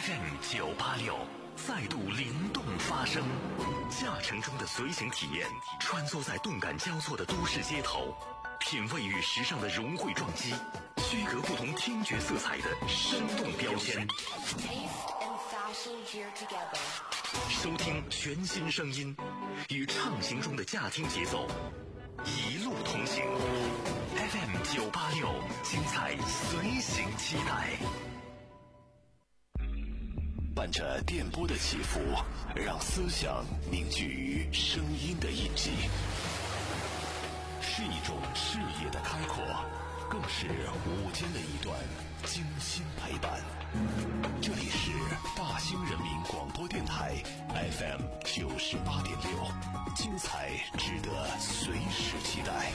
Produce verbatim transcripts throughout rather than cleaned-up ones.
F M 九八六再度灵动发声，驾乘中的随行体验，穿梭在动感交错的都市街头，品味与时尚的融汇撞击，区隔不同听觉色彩的生动标签。收听全新声音，与畅行中的驾听节奏，一路同行。F M 九八六，精彩随行期待。伴着电波的起伏，让思想凝聚于声音的印记，是一种视野的开阔，更是午间的一段精心陪伴。这里是大兴人民广播电台 F M 九十八点六，精彩值得随时期待。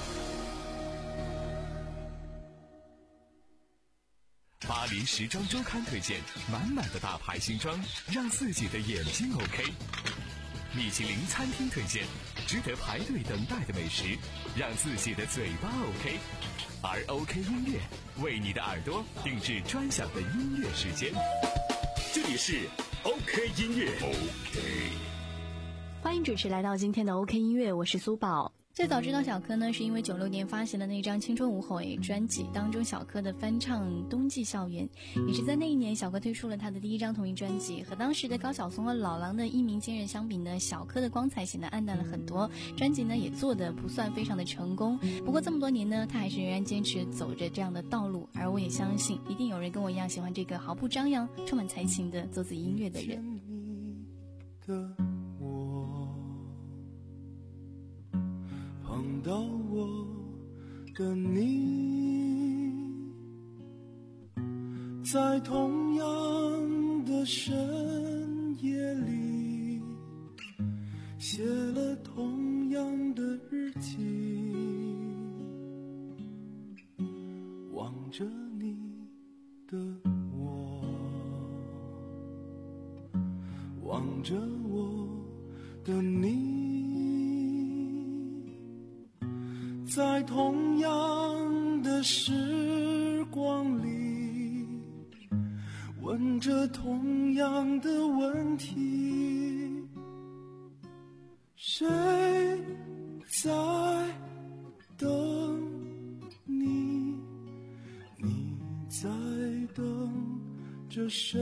巴黎时装周刊推荐满满的大牌新装，让自己的眼睛 OK。米其林餐厅推荐值得排队等待的美食，让自己的嘴巴 OK。而 OK 音乐为你的耳朵定制专享的音乐时间。这里是 OK 音乐 OK。 欢迎主持来到今天的 OK 音乐，我是苏宝。最早知道小柯呢，是因为九六年发行的那张《青春无悔》专辑当中小柯的翻唱《冬季校园》，也是在那一年小柯推出了他的第一张同名专辑。和当时的高晓松和老狼的一鸣惊人相比呢，小柯的光彩显得暗淡了很多，专辑呢也做得不算非常的成功。不过这么多年呢，他还是仍然坚持走着这样的道路，而我也相信一定有人跟我一样喜欢这个毫不张扬、充满才情的做自己音乐的人。 碰到我的你，在同样的深夜里，写了同样的日记，望着你的我，望着我的你，在同样的时光里，问着同样的问题，谁在等你？你在等着谁？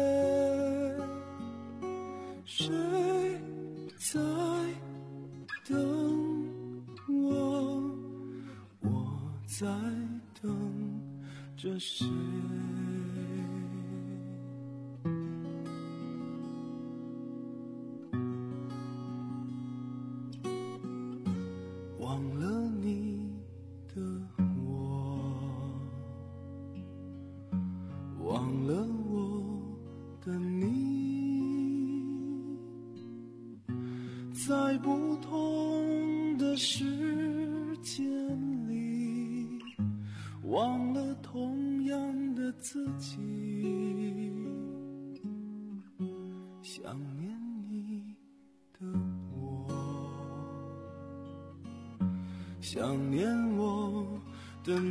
谁在等我？我在等着谁？忘了你的我，忘了我的你，在不同的时间里，忘了同样的自己，想念你的我，想念我的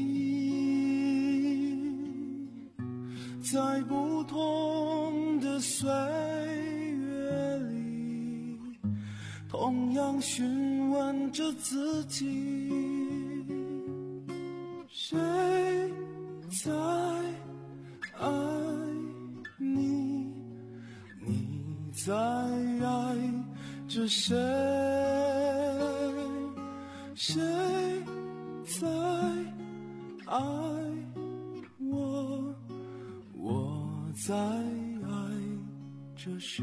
你，在不同的岁月里，同样询问着自己，谁在爱你？你在爱着谁？谁在爱我？我在爱着谁？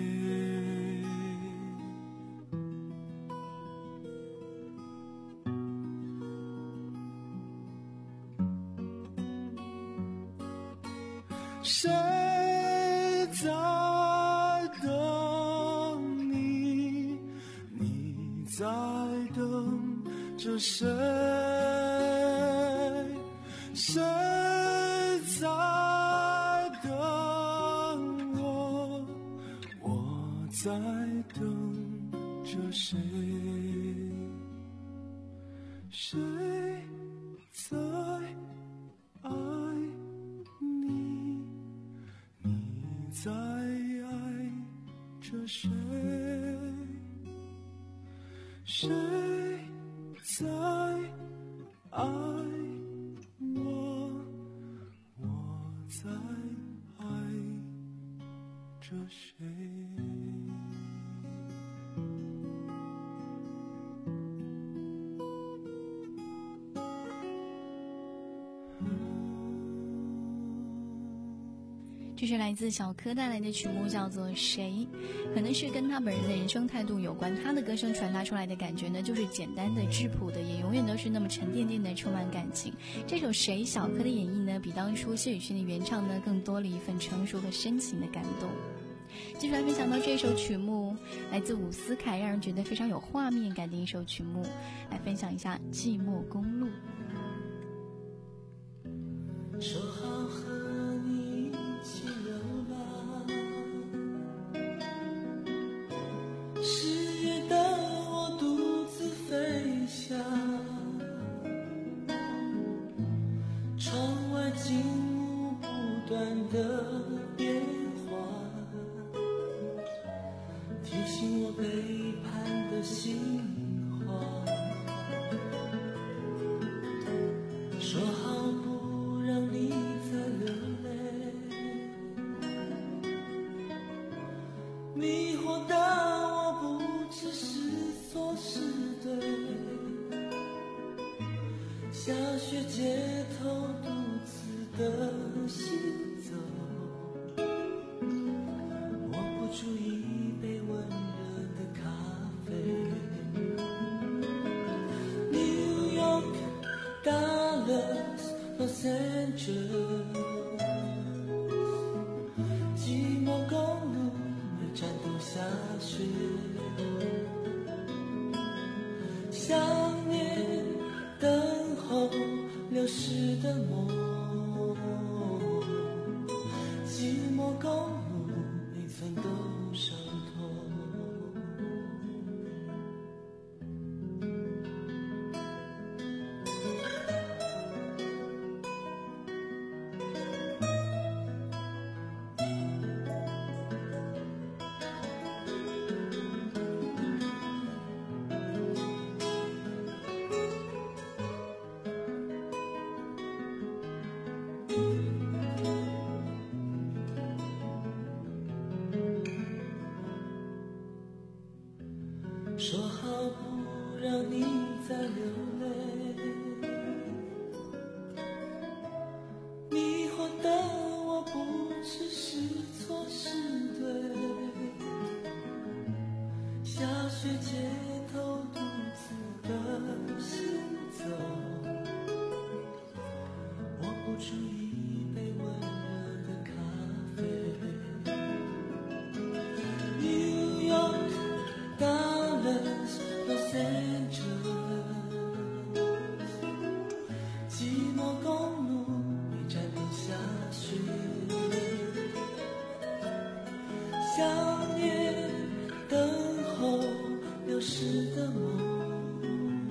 谁在等你？你在等着谁？谁在等我？我在等着谁？谁在爱你？你在爱着谁？谁在爱我？我在爱着谁？ 这是来自小柯带来的曲目，叫做《谁》，可能是跟他本人的人生态度有关。他的歌声传达出来的感觉呢，就是简单的、质朴的，也永远都是那么沉甸甸的，充满感情。这首《谁》，小柯的演绎呢，比当初谢宇轩的原唱呢，更多了一份成熟和深情的感动。接下来分享到这首曲目，来自伍思凯，让人觉得非常有画面感的一首曲目，来分享一下《寂寞公路》。 说好和你一起流浪，十月的我独自飞翔，窗外景物不断的变化，提醒我背叛的心慌。说好不让你再流泪，迷惑的我不知是错是对，下雪街头独自的行走，握不住一杯温热的咖啡。New York Dallas Los Angeles， 寂寞公路每站都下雪，想念等候流逝的梦，寂寞公路每寸都伤痛。说好不让你再流泪，迷惑的我不知是错是对，下雪街头独自的行走，握不住一杯温热的咖啡。New York Dallas Los Angeles， 寂寞公路每站都下雪，想念等候流逝的梦，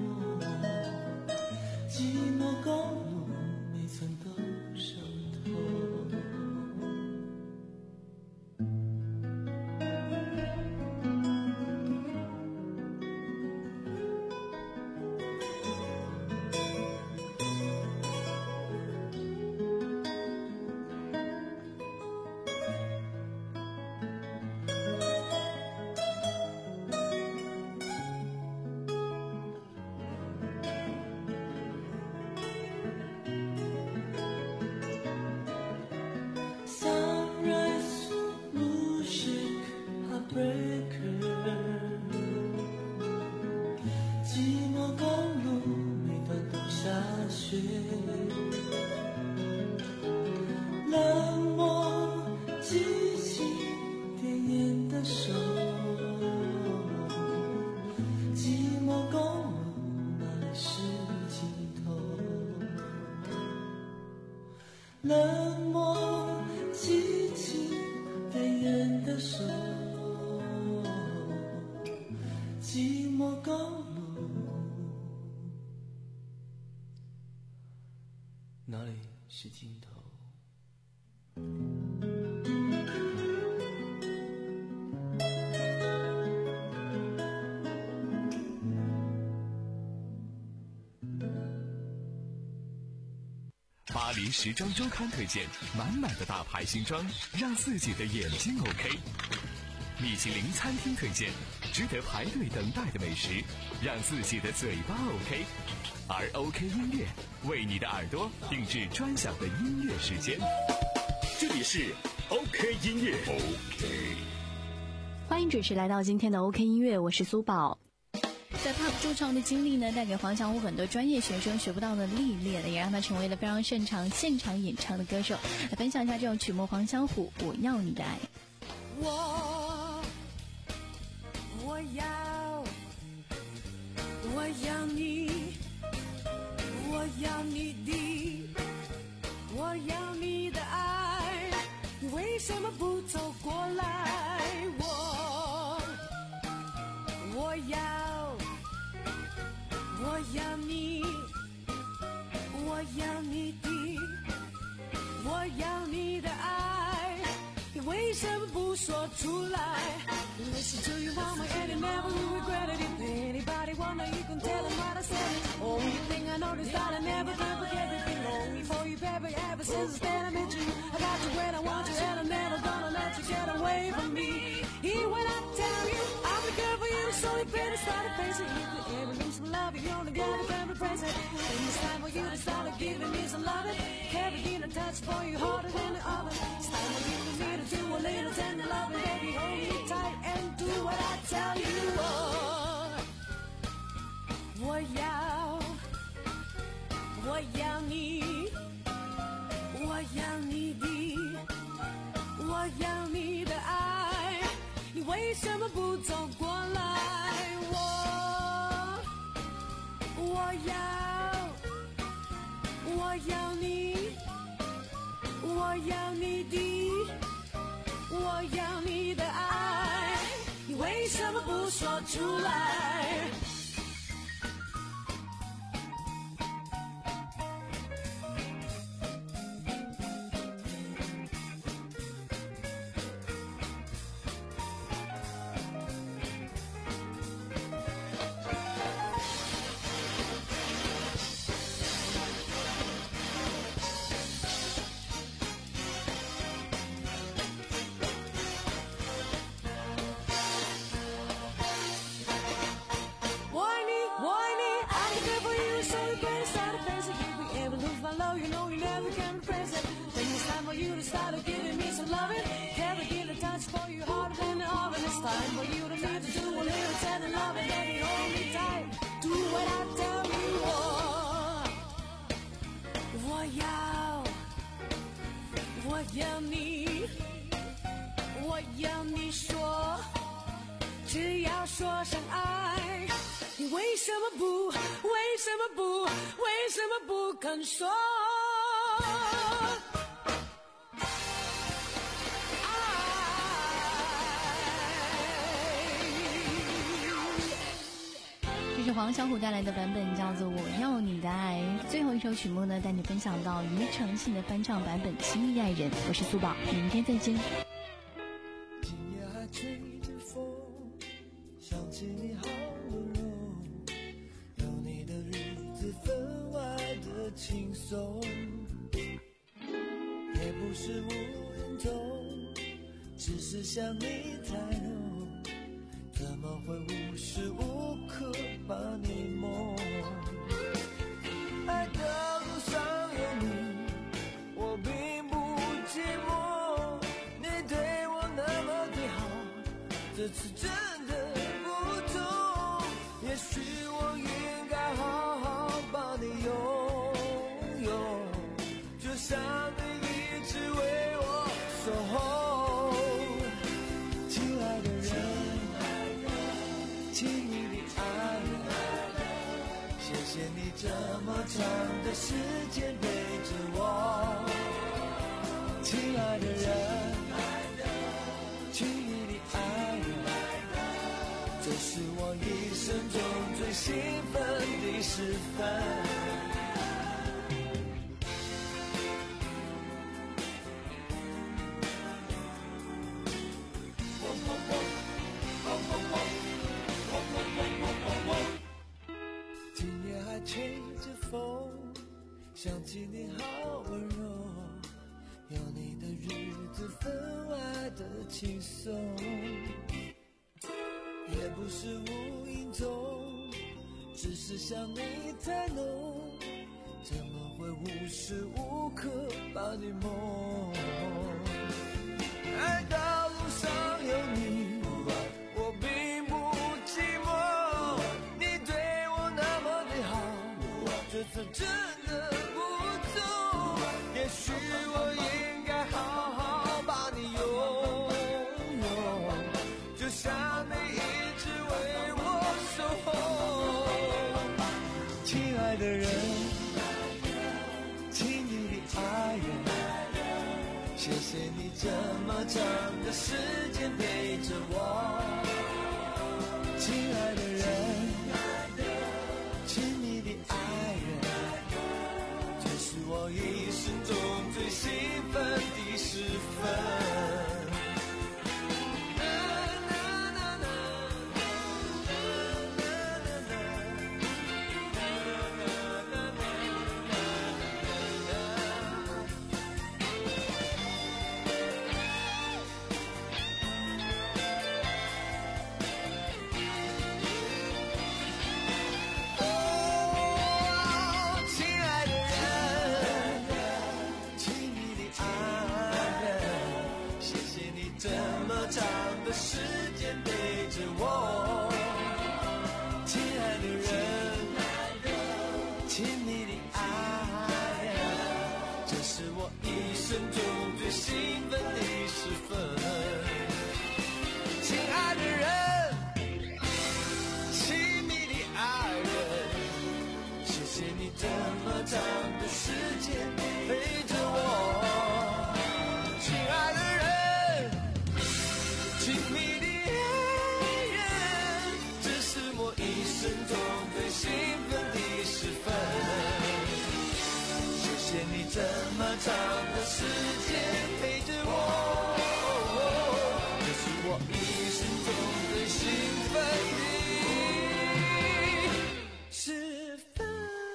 寂寞公路每寸都伤痛。Sunrise, blue shake, heartbreaker， 寂寞公路每段都下雪，冷漠激情点烟的手，寂寞公路哪里是尽头？冷漠激情点烟的手，寂寞公路哪里是尽头？ 巴黎时装周刊推荐，满满的大牌新装，让自己的眼睛 OK。米其林餐厅推荐，值得排队等待的美食，让自己的嘴巴 OK。而 OK 音乐为你的耳朵定制专享的音乐时间， 这里是 OK 音乐。OK， 欢迎准时来到今天的 OK 音乐，我是苏宝。在 Pub 驻唱的经历呢，带给黄小琥很多专业学生学不到的历练，也让他成为了非常擅长现场演唱的歌手。来分享一下这首曲目《黄小琥我要你的爱》。 我我要我要你，我要你的，我要你的爱，你为什么不走过来？我我要我要你，我要你的，我要你的爱，你为什么不说出来？ Listen to your mama and you never regret it. If anybody wonder, you can tell them what I said. Only thing I noticed that I never can forget it. Been lonely for you, baby, ever since the day I met you. I got you when I want you, and I'm never gonna let you get away from me. Even when I tell you I'm the girl for you, so you better start to face it. If you ever need some love, you only gotta come and praise it. Then it's time for you to start giving me some love. Carrying a touch for you harder than the oven. It's time for you for me to do a little tender loving, baby. Hold me tight and do what I tell you. Oh, 我要，我要你，我要你的，我要你的爱，你为什么不走过来？我，我要，我要你，我要你的，我要你的爱，你为什么不说出来？Time for you to need to do a little tender loving, baby, hold me tight, do what I tell you. Oh, 我要，我要你，我要你说，只要说声爱，你为什么不，为什么不，为什么不肯说？ 是黄小琥带来的版本，叫做《我要你的爱》。最后一首曲目呢，带你分享到庾澄庆的翻唱版本《亲密爱人》。我是苏宝，明天再见。 今夜还吹着风，想起你好温柔，有你的日子分外的轻松，也不是无人懂，只是想你太浓，怎么会无时无刻把你梦？爱的路上有你，我并不寂寞。你对我那么的好，这次真的不同。也许我应该好好把你拥有，就像你一直为我守候。亲爱的人，亲密的爱人，谢谢你这么长的时间陪着我。亲爱的人，亲密的爱人，这是我一生中最兴奋的时分。今夜还吹着风，想起你好温轻松，也不是无影踪，只是想你太浓，怎么会无时无刻把你梦？爱道路上有你，我并不寂寞，你对我那么的好，这次真的不错，也许我应该好好把你拥有，就像你一直为我守候。亲爱的人，亲密的爱人，谢谢你这么长的时间陪着我。亲爱的人，亲密的爱人，这是我一生中最兴奋的时分。时间陪着我，亲爱的人，亲密的爱人，这是我一生中最兴奋的时分。亲爱的人，亲密的爱人，谢谢你这么长的时间陪着我，亲爱的人。亲密的爱人，这是我一生中最兴奋的时分。谢谢你这么长的时间陪着我，这是我一生中最兴奋的时分。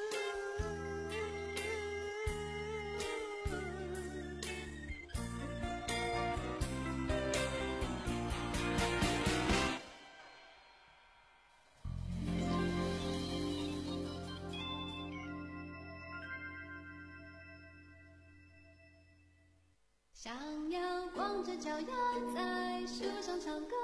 想要光着脚丫在树上唱歌，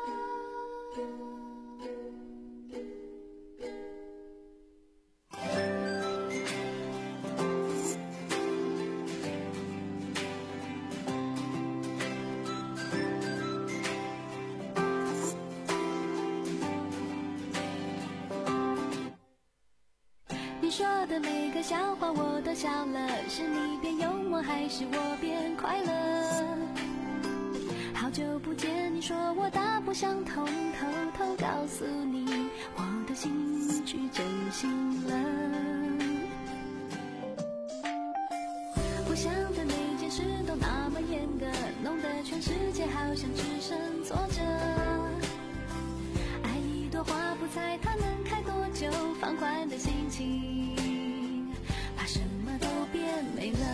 你说的每个笑话我都笑了，是你变幽默还是我变快乐？好久不见，你说我大不相同，偷偷告诉你我的心去真心了。我想的每件事都那么严格，弄得全世界好像只剩坐着。爱一朵花不猜它能开多久，放宽的心情把什么都变美了。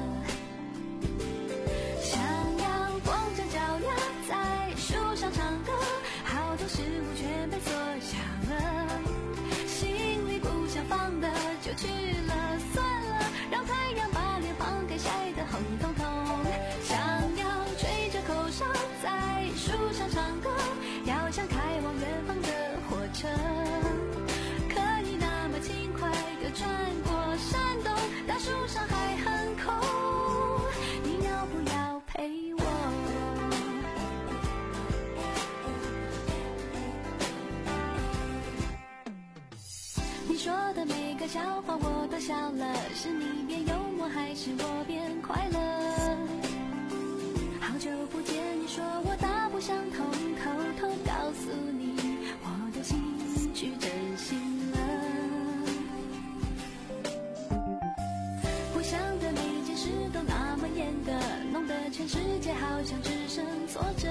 想要光着脚丫在树上唱歌，好多事物全被缩小了，心里不想放的就去了，算了，让太阳把脸庞给晒得红彤彤。想要吹着口哨在树上唱歌，要像开往远方的火车，可以那么轻快地穿过山洞，大树上还很空，你要不要陪我？你说的每个笑话我都笑了，是你变幽默还是我变快乐？好久不见，你说我大不相同，偷偷告诉你我的心去真心了。我想的每件事都那么严格，弄得全世界好像只剩坐着。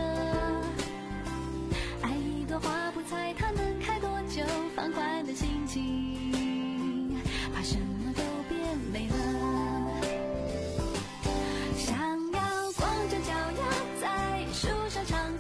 爱一朵花不猜它能开多久，放宽的心情把什么都变美了。想要光着脚丫在树上唱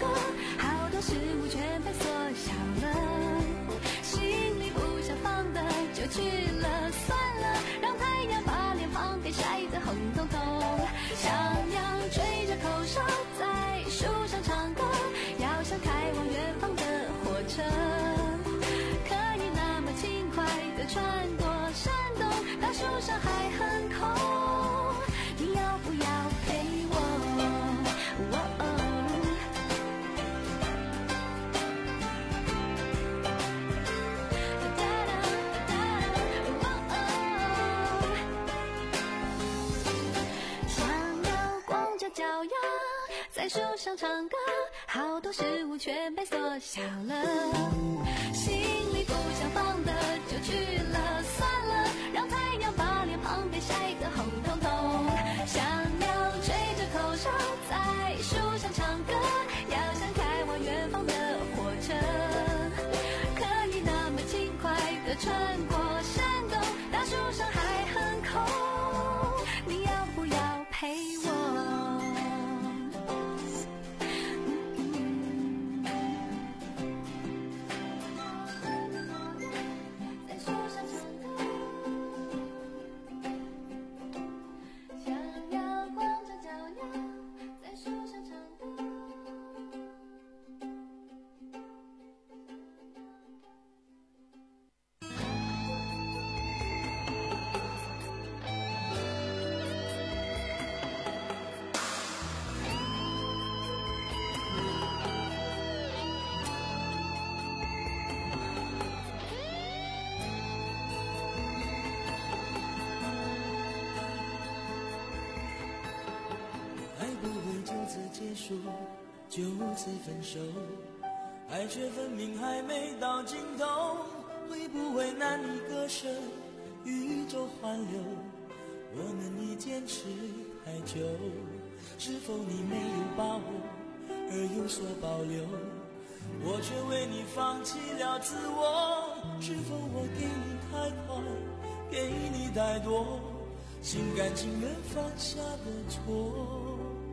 在树上唱歌，好多事物全被缩小了，心里不想放的就去了，算了，让太阳把脸庞被晒得红彤彤。小鸟吹着口哨在树上唱歌，要想开往远方的火车，可以那么轻快地穿过山洞，大树上还很空，你要不要陪我？ 结束，就此分手，爱却分明还没到尽头，会不会难以割舍，宇宙环流，我们已坚持太久，是否你没有把握而有所保留，我却为你放弃了自我，是否我给你太快，给你太多，心甘情愿放下的错，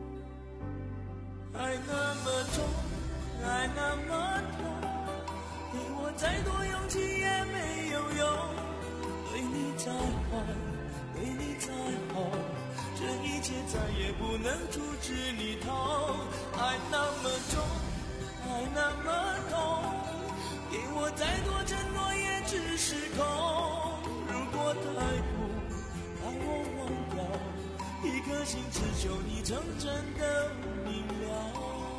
爱那么重，爱那么痛，给我再多勇气也没有用，对你再坏，对你再好，这一切再也不能阻止你逃，爱那么重，爱那么痛，给我再多承诺也只是空，如果太苦，把我忘掉，一颗心只求你真正的明了。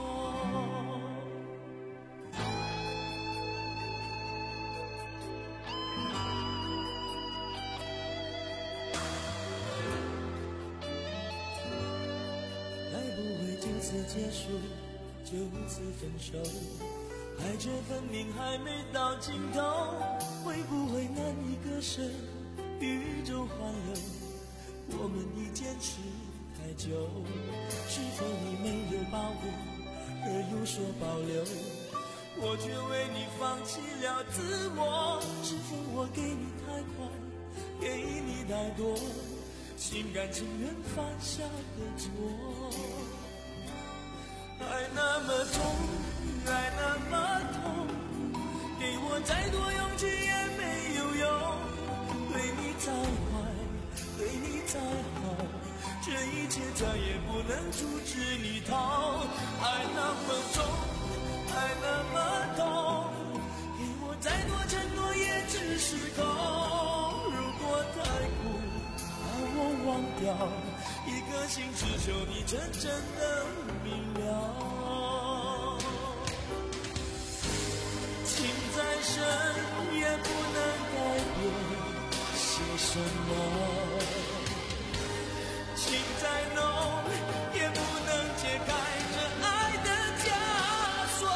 该不会就此结束，就此分手，爱却分明还没到尽头，会不会难以割舍，宇宙环流，我们已坚持太久，是否你没有把握而有所保留，我却为你放弃了自我，是否我给你太快，给你太多，心甘情愿放下的错，爱那么重，爱那么痛，给我再多勇气也没有用，对你再坏，对你再好，这一切再也不能阻止你逃，爱那么重，爱那么痛，给我再多承诺也只是空，如果太苦，把我忘掉，一颗心只求你真正的明了，情再深也不能改变些什么，情再浓也不能解开这爱的枷锁，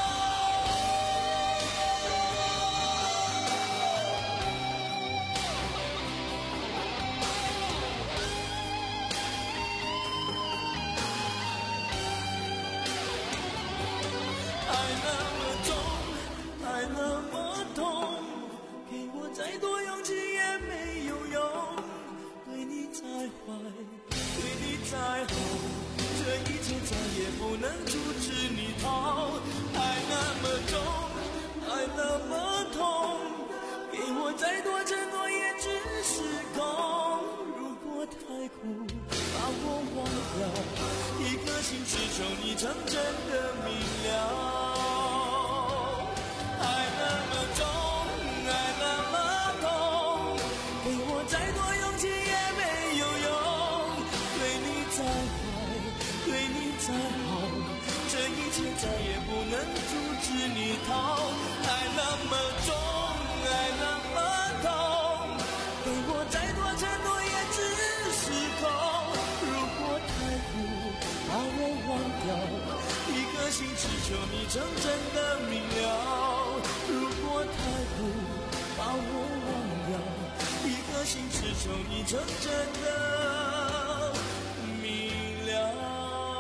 爱那么重，爱那么痛，给我再多勇气也没有用，对你再坏，对你再好，这一切再也不能阻止你逃，爱那么重，爱那么痛，给我再多承诺也只是空，如果太苦，把我忘掉，一颗心只求你真正的明了，爱那么重，爱那么痛，给我再多勇气也没有用，对你再坏，对你再好，这一切再也不能阻止你逃，爱那么重，爱那么痛，给我再多承诺也只是空，如果太苦，把我忘掉，一颗心只求你真正的明了。如果太苦把我忘掉，一颗心只求你真正的明了。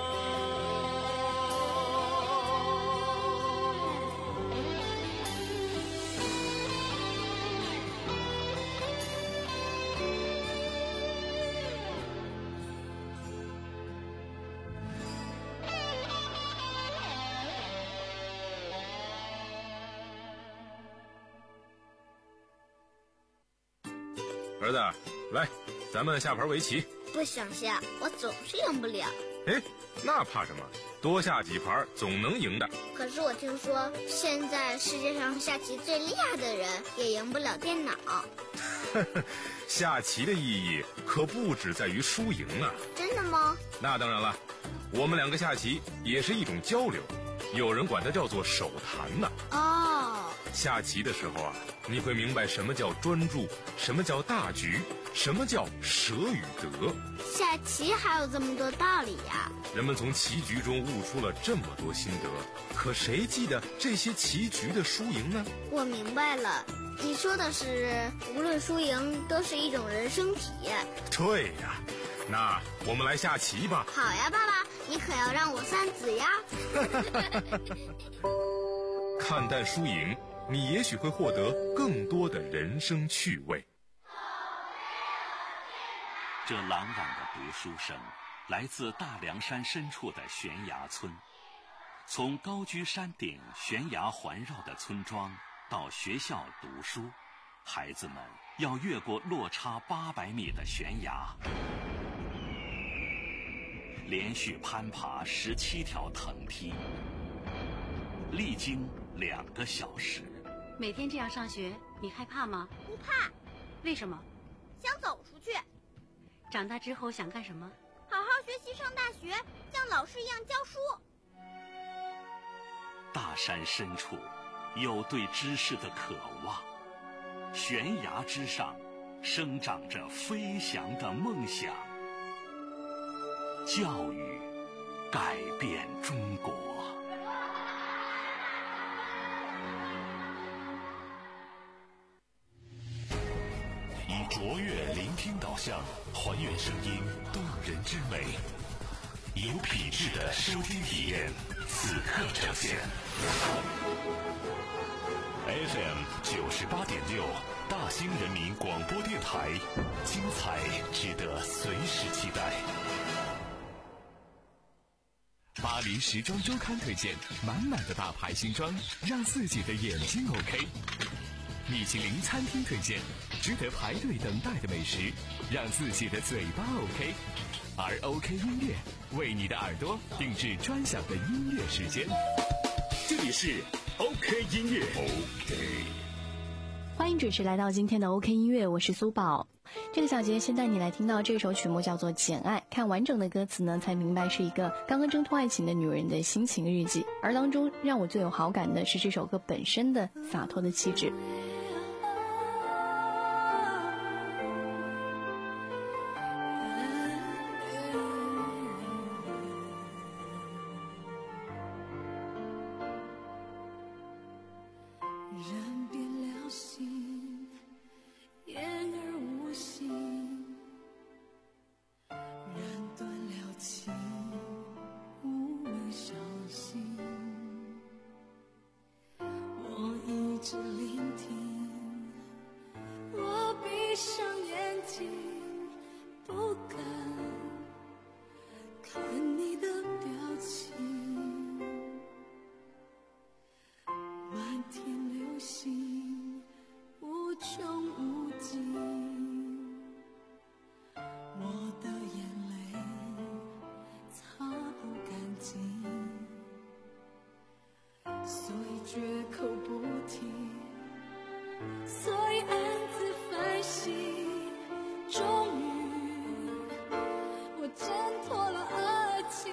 儿子，来，咱们下盘围棋。 不想下，我总是赢不了。 哎，那怕什么？多下几盘总能赢的。 可是我听说，现在世界上下棋最厉害的人也赢不了电脑。 下棋的意义可不只在于输赢啊。 真的吗？ 那当然了，我们两个下棋也是一种交流，有人管它叫做手谈呢。 哦。 下棋的时候啊，你会明白什么叫专注，什么叫大局，什么叫舍与得。 下棋还有这么多道理呀！ 人们从棋局中悟出了这么多心得，可谁记得这些棋局的输赢呢？ 我明白了，你说的是无论输赢都是一种人生体验。 对呀，那我们来下棋吧。 好呀，爸爸，你可要让我三子呀。 看淡输赢，你也许会获得更多的人生趣味。 这朗朗的读书声来自大凉山深处的悬崖村。从高居山顶悬崖环绕的村庄到学校读书，孩子们要越过落差八百米的悬崖，连续攀爬十七条藤梯，历经两个小时。 每天这样上学，你害怕吗？ 不怕。 为什么？ 想走出去。 长大之后想干什么？ 好好学习，上大学，像老师一样教书。 大山深处有对知识的渴望，悬崖之上生长着飞翔的梦想。教育改变中国。以卓越聆听导向，还原声音动人之美，有品质的收听体验，此刻呈现。F M 九十八点六，大兴人民广播电台，精彩值得随时期待。 巴黎时装周刊推荐，满满的大牌新装，让自己的眼睛 OK。米其林餐厅推荐，值得排队等待的美食，让自己的嘴巴 OK。而 OK 音乐为你的耳朵定制专享的音乐时间。 这里是 OK 音乐 OK。 欢迎准时来到今天的 OK 音乐，我是苏宝。这个小节先带你来听到这首曲目叫做《简爱》，看完整的歌词呢，才明白是一个刚刚挣脱爱情的女人的心情日记。而当中让我最有好感的是这首歌本身的洒脱的气质。 人变了心，言而无信，人断了情，无谓伤心。我一直聆听，我闭上眼睛，不敢看你的表情。满天流星无穷无尽，我的眼泪擦不干净，所以绝口不提，所以暗自反省。终于我挣脱了爱情，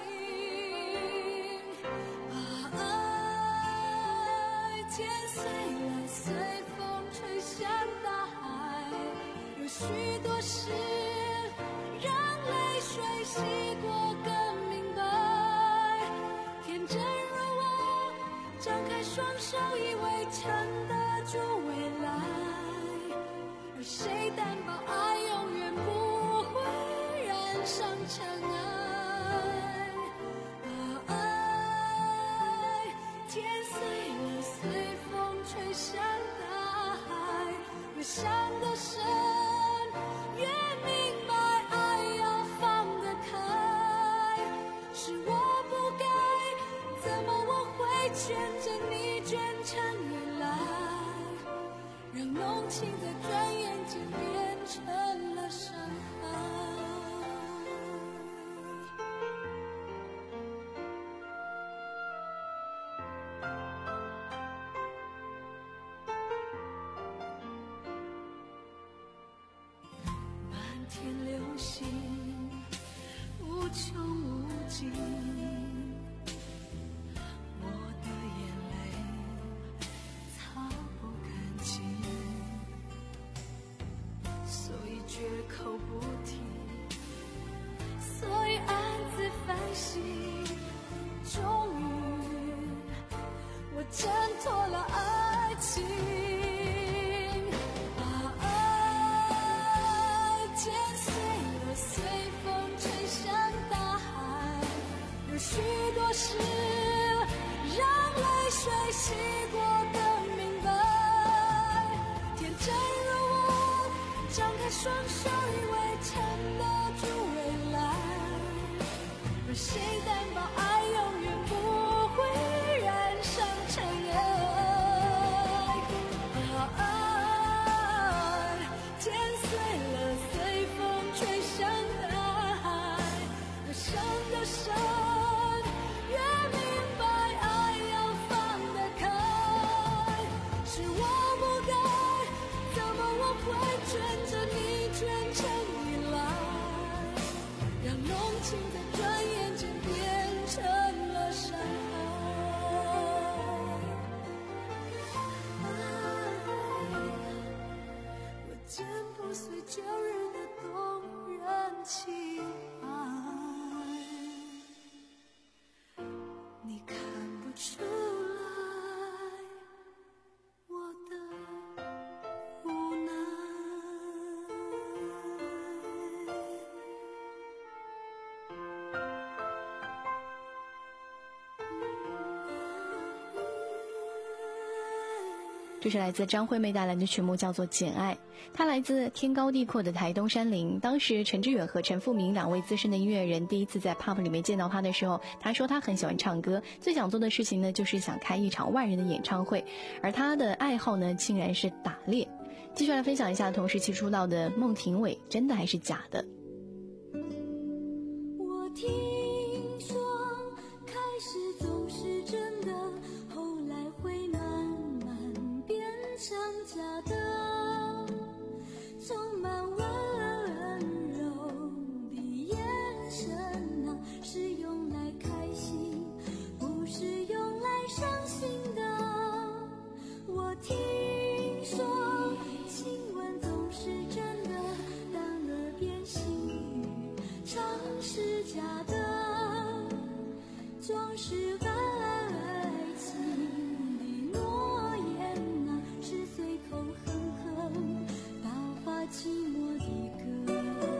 把爱剪碎了，随风吹向大海。有许多事让泪水洗过更明白， 双手以为撑得住未来，而谁担保爱永远不会染上尘埃？啊，爱剪碎了，随风吹向大海，越伤得深，越明白爱要放得开。是我不该，怎么我会牵着你卷成未来，让浓情在转眼间变成了伤害。满天流星无穷无尽，我的眼泪擦不干净，所以绝口不提，所以暗自反省。终于我挣脱了爱情，把爱剪碎了，随风吹向大海。有许多事让泪水洗过更明白，天真如我，张开双手以为撑得住未来，而谁担保爱永远不会染上尘埃？啊，爱剪碎了，随风吹向大海，越伤得深，越明白爱要放得开。是我不该，怎么我会卷着你卷成依赖，让浓情在转眼间变成了伤害。我剪不碎旧日的动人情爱，你看不出来我的无奈。 这是来自张惠妹带来的曲目，叫做《简爱》。它来自天高地阔的台东山林。当时陈志远和陈富明两位资深的音乐人第一次在 pub 里面见到他的时候，他说他很喜欢唱歌，最想做的事情呢就是想开一场万人的演唱会，而他的爱好呢竟然是打猎。继续来分享一下同时期出道的孟庭苇，真的还是假的？ 我听说开始总是真的，后来会慢慢变成假的，充满温柔的眼神啊，是用来开心，不是用来伤心的。我听说亲吻总是真的，但耳边细语常是假的，装饰爱情的诺言啊，是随口哼哼打发寂寞的歌。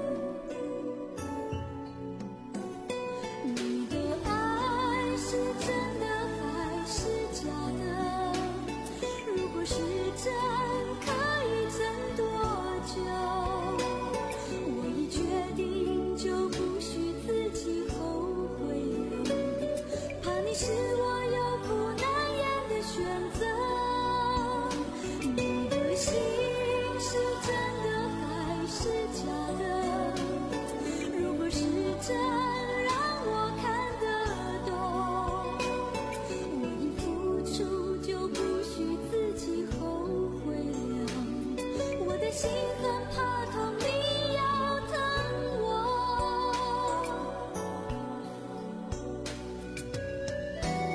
你的爱是真的还是假的？如果是真，可以等多久？我已决定，就不许自己后悔了，怕你是我有苦难言的选择。你的心是真的还是假的？如果是真，让我看得懂。我已付出，就不许自己后悔了。我的心很怕痛，你要疼我。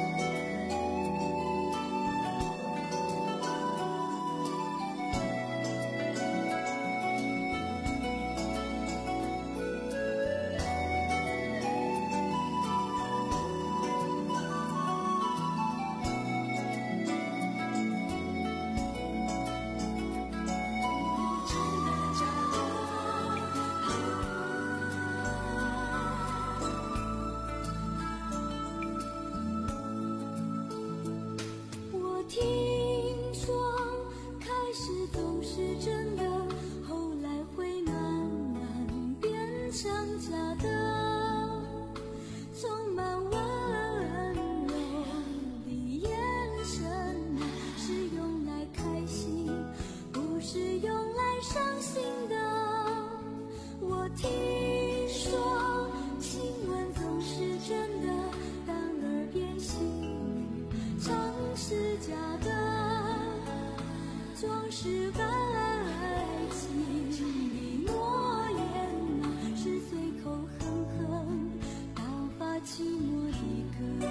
是爱情的诺言啊，是随口哼哼打发寂寞的歌。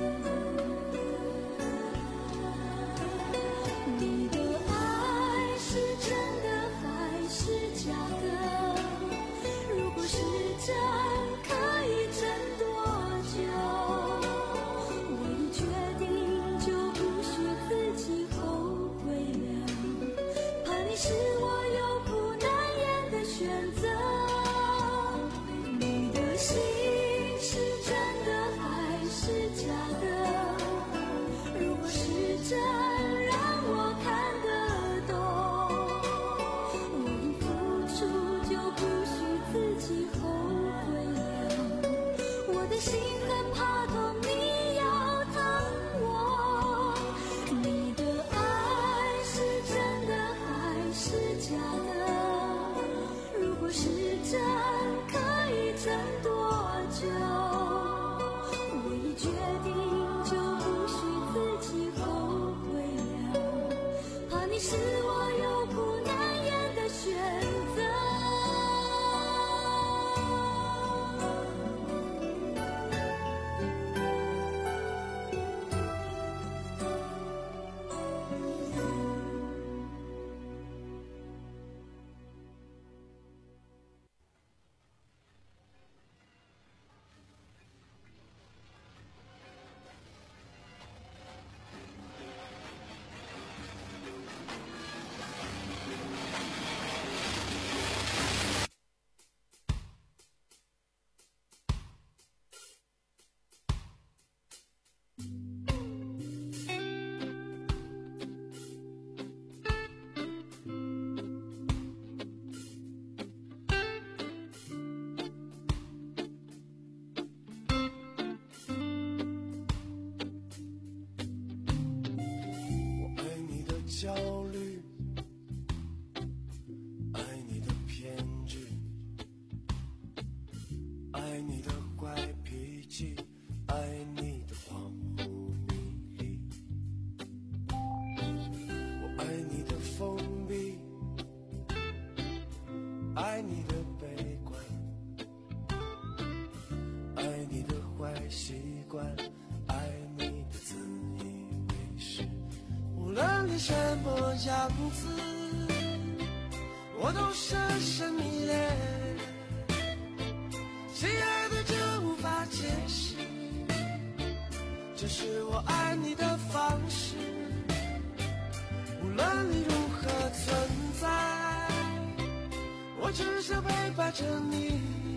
你的爱是真的还是假的？如果是真，可以真多久？我已决定，就不许自己后悔了。怕你是我有苦难言的选择。你的心是真的还是假的？如果是真，让我看得懂。我已付出，就不许自己后悔了。我的心很怕痛，你要疼我。你的爱是真的还是假的？如果是真，可以真多久？我已决定，就不许自己后悔了。怕你是我有苦难言的选择。 焦虑，爱你的偏执，爱你的坏脾气，爱你的恍惚迷离。我爱你的封闭，爱你的悲观，爱你的坏习惯，爱你的自以为是。无论你什么样子，我都深深迷恋。亲爱的，这无法解释，这是我爱你的方式。无论你如何存在，我只想陪伴着你。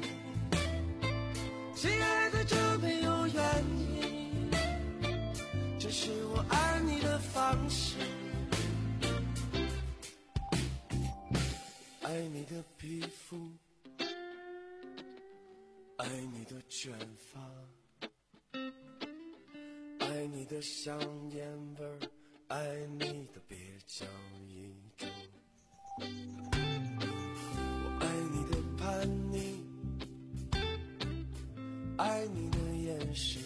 亲爱的，这没有原因，这是我爱你的方式。爱你的皮肤，爱你的卷发，爱你的香烟味儿，爱你的蹩脚一种。我爱你的叛逆，爱你的掩饰，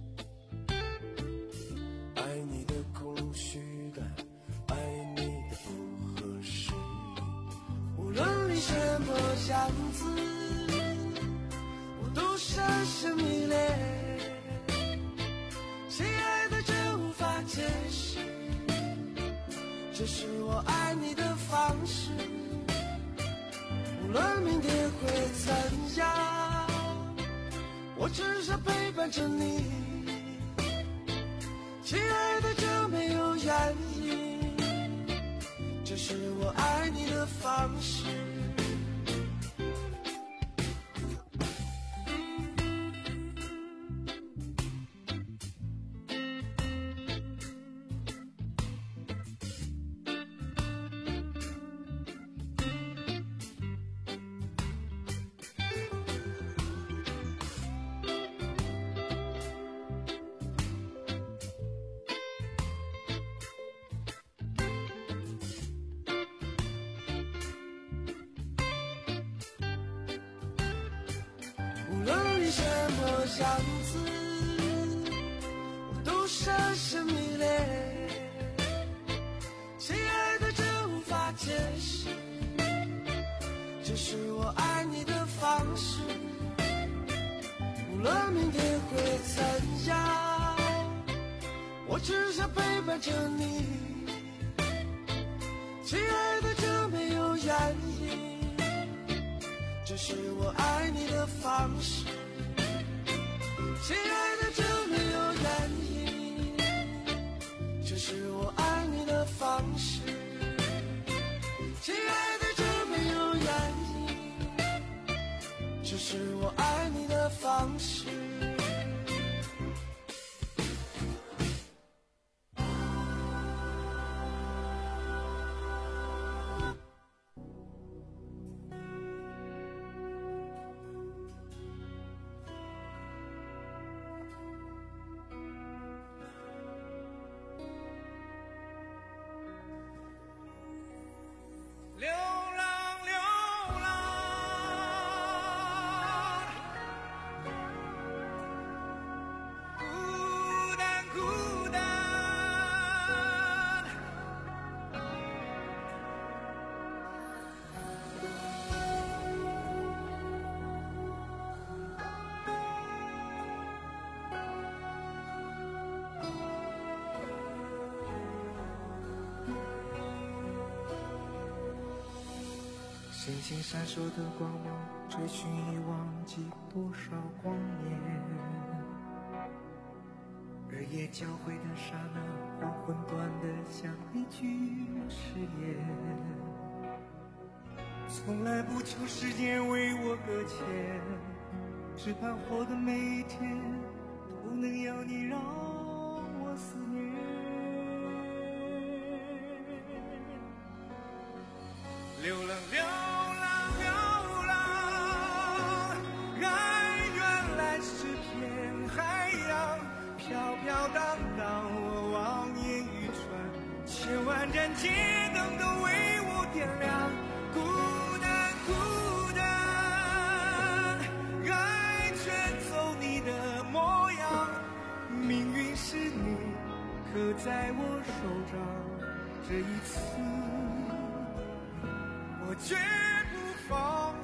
爱你的空虚感，爱你的不合时宜。无论你什么样子，我都深深迷恋。亲爱的，这无法解释，这是我爱你的方式。无论明天会怎样，我只想陪伴着你。亲爱的，这没有原因，这是我爱你的方式。无论你什么样子，我都深深迷恋。亲爱的，这无法解我只想陪伴着你，亲爱的，这没有压抑，这是我爱你的方式，亲爱的，这没有压抑，这是我爱你的方式，亲爱的，这没有压抑，这是我爱你的方式。 流浪，流浪，孤单，孤单。 星星闪烁的光芒，追寻已忘记多少光年。日夜交汇的刹那，黄昏短得像一句誓言。从来不求时间为我搁浅，只盼活的每一天都能有你让我思念。 流浪，流浪，流浪，爱原来是片海洋，飘飘荡荡，我望眼欲穿，千万盏街灯都为我点亮。孤单，孤单，爱卷走你的模样，命运是你刻在我手掌，这一次我绝不放手。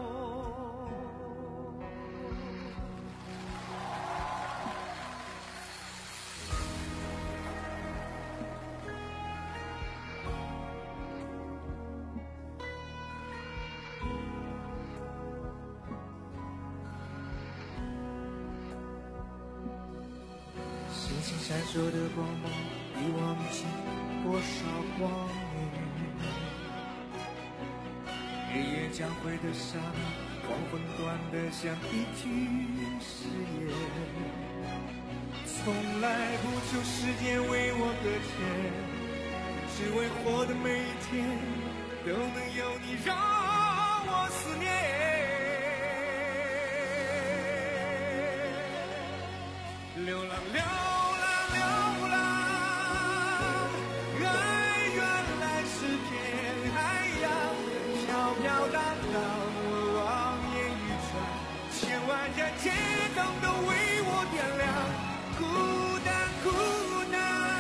星星闪烁的光芒，已忘记多少光年。日夜交汇的刹那，黄昏短得像一句誓言。从来不求时间为我搁浅，只为活的每一天都能有你让我思念。流浪，流浪，流浪，爱原来是片海洋，飘飘荡荡，我望眼欲穿，千万盏街灯都为我点亮。孤单，孤单，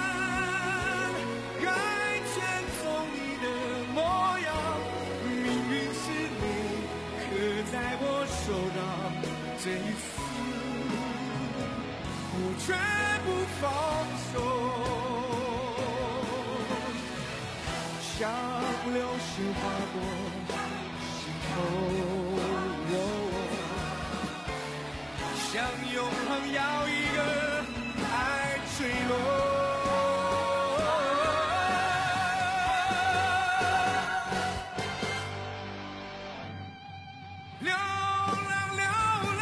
爱卷走你的模样，命运是你刻在我手掌，这一次我绝不放手。像流星划过心头，像永恒要一个爱坠落。流浪，流浪，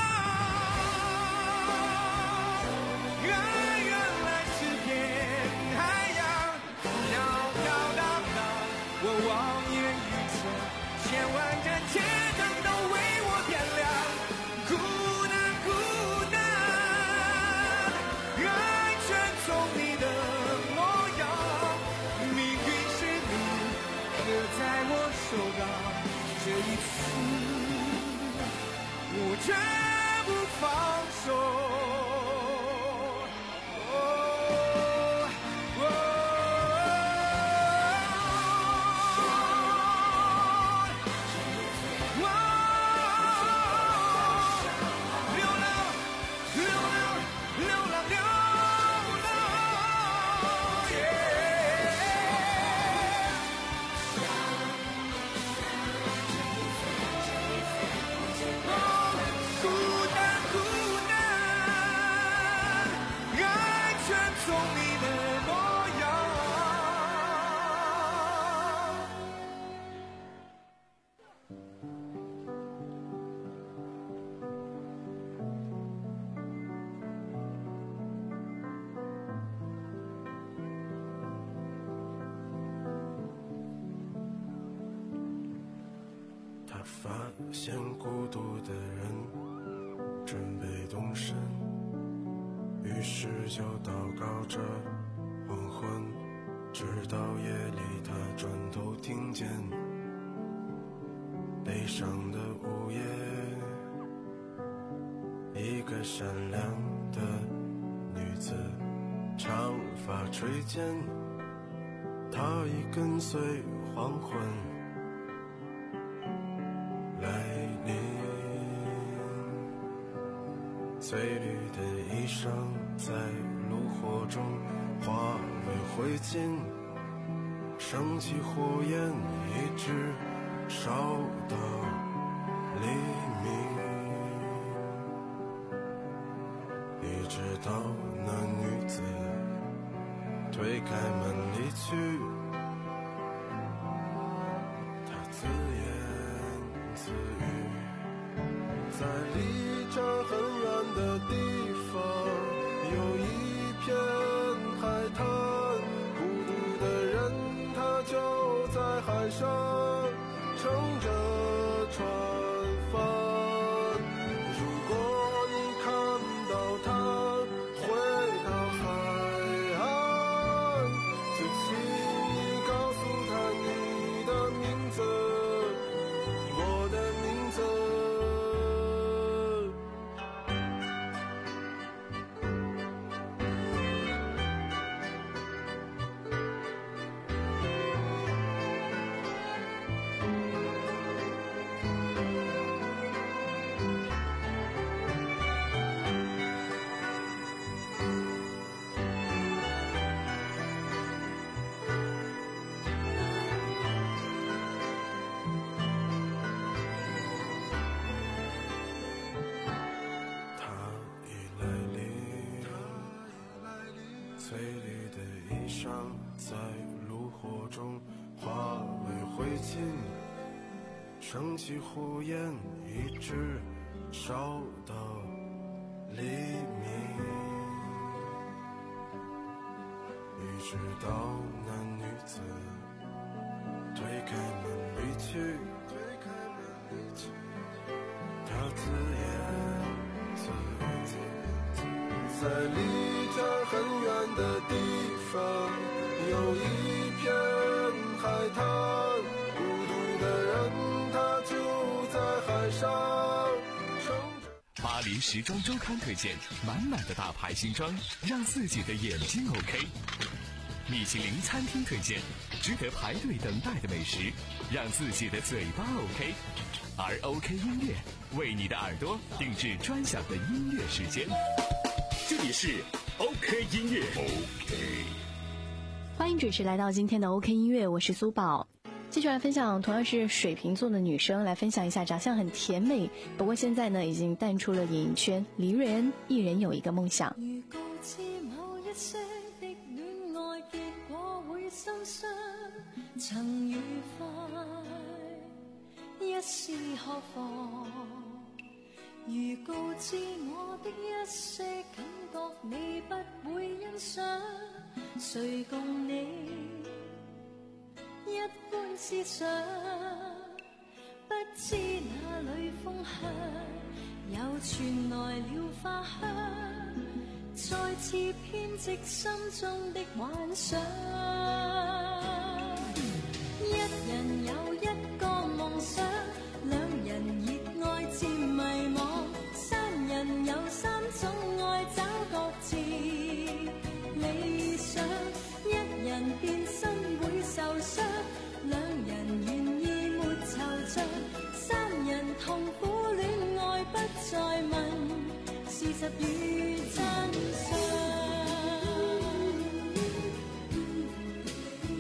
爱原来是片海洋，飘飘荡荡，我望眼欲穿，千万盏街灯都为我点亮。孤单，孤单，爱卷走你的模样，命运是你刻在我手掌，这一次我绝不放手。哦哦哦流浪，流浪，流浪，流浪。 发现孤独的人准备动身，于是就祷告着黄昏，直到夜里他转头听见悲伤的午夜，一个善良的女子，长发垂肩，她已跟随黄昏来临，翠绿的衣裳在炉火中化为灰烬，升起火焰一直烧到黎明，一直到那女子推开门离去，她自言自语，在离这儿很远的地方有一片海滩，孤独的人他就在海上乘着船帆，如果你看到他回到海岸，就请你告诉他你的名字，我的名字。翠绿的衣裳在炉火中化为灰烬，升起火焰一直烧到黎明，一直到那女子推开门离去，她自言自语，在离这儿很远的地方有一片海滩，孤独的人他就在海上。 巴黎时装周刊推荐满满的大牌新装，让自己的眼睛 OK。 米其林餐厅推荐值得排队等待的美食，让自己的嘴巴 OK。 而 OK 音乐为你的耳朵定制专享的音乐时间，这里是 OK 音乐 OK。 欢迎准时来到今天的 OK 音乐，我是苏宝。继续来分享同样是水瓶座的女生，来分享一下长相很甜美，不过现在呢已经淡出了演艺圈，黎瑞恩一人有一个梦想。 如告知某一些的戀愛結果會心傷，曾愉快一試何妨，如告知我的一些感覺你不會欣賞，誰共你一般思想，不知哪裏風香又傳來了花香，再次編織心中的幻想。一人有一個夢想，兩人熱愛漸迷惘，三人有三種愛找各自理想，一人變心會受傷，兩人願意沒惆悵，三人痛苦戀愛不再問事實與真相。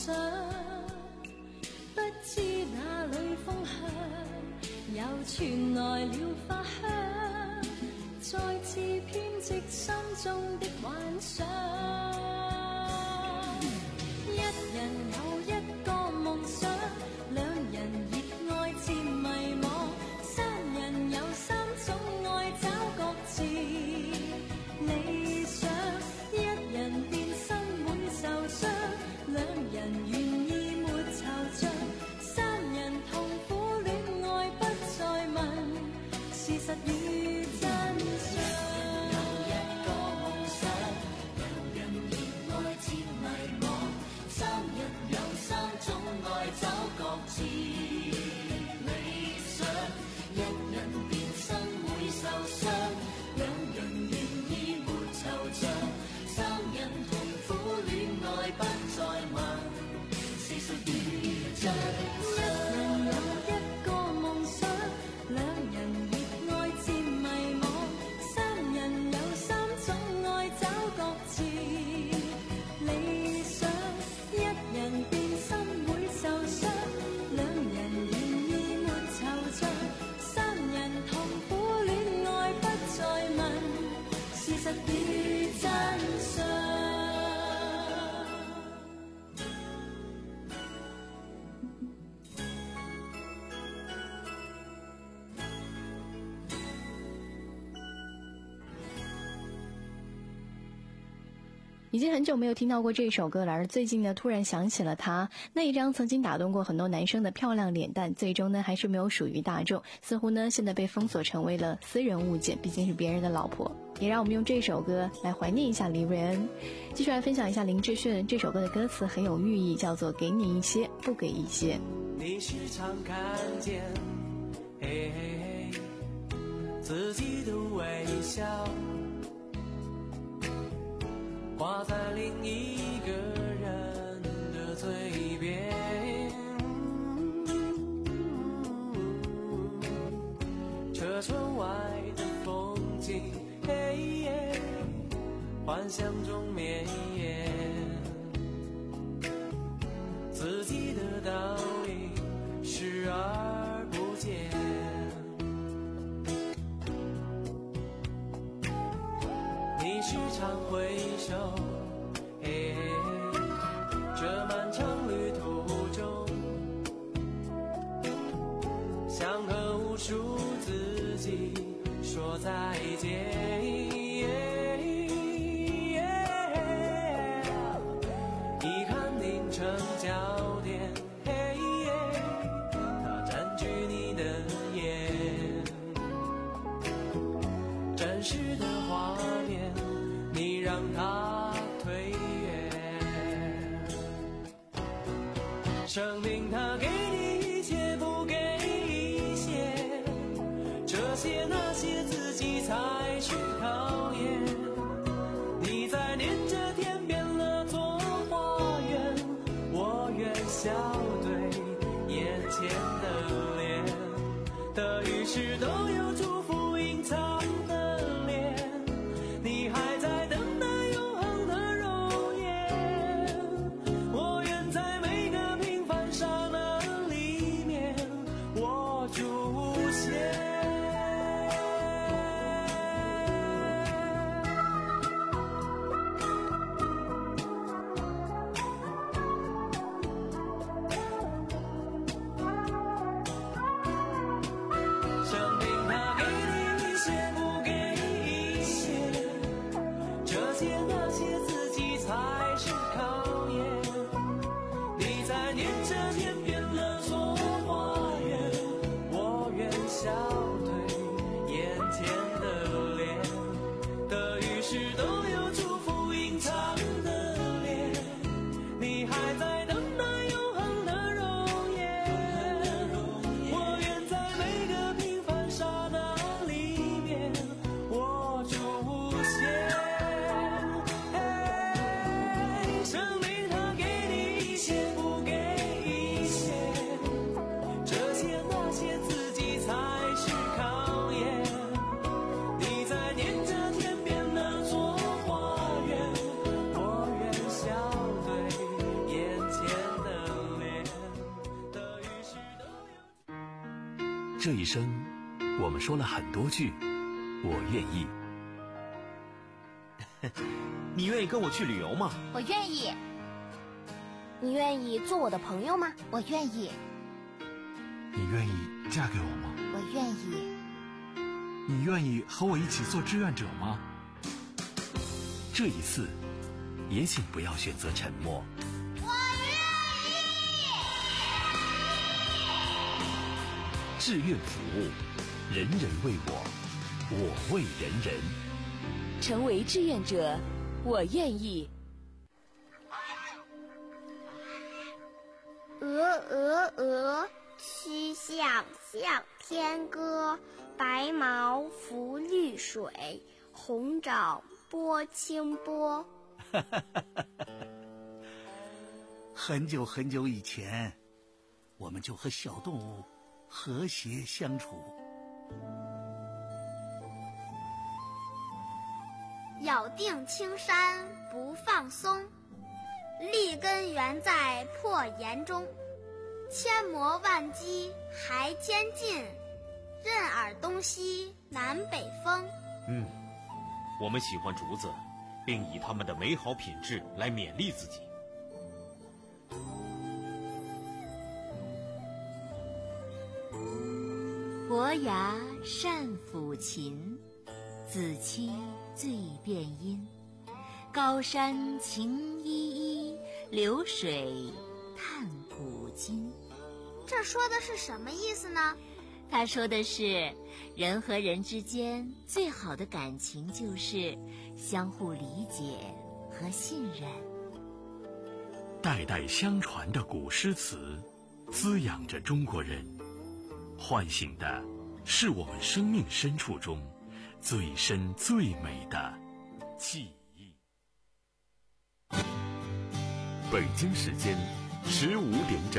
想，不知哪里风向又傳來了花香，再次編織心中的幻想。一人有一個夢想，兩人熱愛漸迷惘，三人有三種愛找各自理想。一人變身會受傷，兩人願意沒惆悵，三人痛苦戀愛不再問事實與真相。有一個夢想，兩人熱愛漸迷惘，三人有三種愛找各自理想。一人變身會受傷，兩人願意沒惆悵，三人痛苦戀愛不再問事實與真相。一人有一個夢想，兩人熱愛漸迷惘，三人有三種愛找各自理想。一人變身會受傷，兩人願意沒惆悵，三人痛苦戀愛不再問事實與真相。 已经很久没有听到过这首歌了，而最近呢，突然想起了他那一张曾经打动过很多男生的漂亮脸蛋，最终呢还是没有属于大众，似乎呢现在被封锁成为了私人物件，毕竟是别人的老婆。也让我们用这首歌来怀念一下黎瑞恩。继续来分享一下林志炫这首歌的歌词，很有寓意，叫做给你一些不给一些。 你时常看见嘿嘿嘿自己的微笑挂在另一个人的嘴边，车窗外的风景，嘿耶，幻想中绵延，自己的倒影视而不见。你时常回首，嘿嘿，这漫长旅途中，想和无数自己说再见。遗憾凝成焦点，嘿耶，它占据你的眼，真实的画面你让它推远。生命它给你一些不给一些，这些那些自己才是考验。你在念着天变了做花园，我愿笑对眼前的脸，得与失都有祝福隐藏的脸，你还在等待永恒的容颜。我愿在每个平凡刹那里面我出现。生命它给你一些不给一些，这些那些自己才是考验。你在念着天变了做花园，我愿笑对眼前的脸，得与失都有祝福隐藏的脸，你还在等待永恒的容颜。我愿在每个平凡刹那里面我出现。生命它给你一些不给一些， 这一生，我们说了很多句我愿意。 你愿意跟我去旅游吗？ 我愿意。你愿意做我的朋友吗？我愿意。 你愿意嫁给我吗？ 我愿意。 你愿意和我一起做志愿者吗？ 这一次，也请不要选择沉默。 我愿意。 志愿服务，人人为我，我为人人。 成为志愿者，我愿意。 鹅鹅鹅，曲项向天歌。白毛浮绿水，红掌拨清波。 很久很久以前，我们就和小动物和谐相处。 咬定青山不放松，立根原在破岩中。千磨万击还坚劲，任尔东西南北风。 嗯，我们喜欢竹子，并以它们的美好品质来勉励自己。 伯牙善抚琴，子期最辨音。高山晴依依，流水叹古今。 这说的是什么意思呢？ 他说的是，人和人之间最好的感情就是相互理解和信任。 代代相传的古诗词，滋养着中国人，唤醒的是我们生命深处中最深最美的记忆。 北京时间十五点整。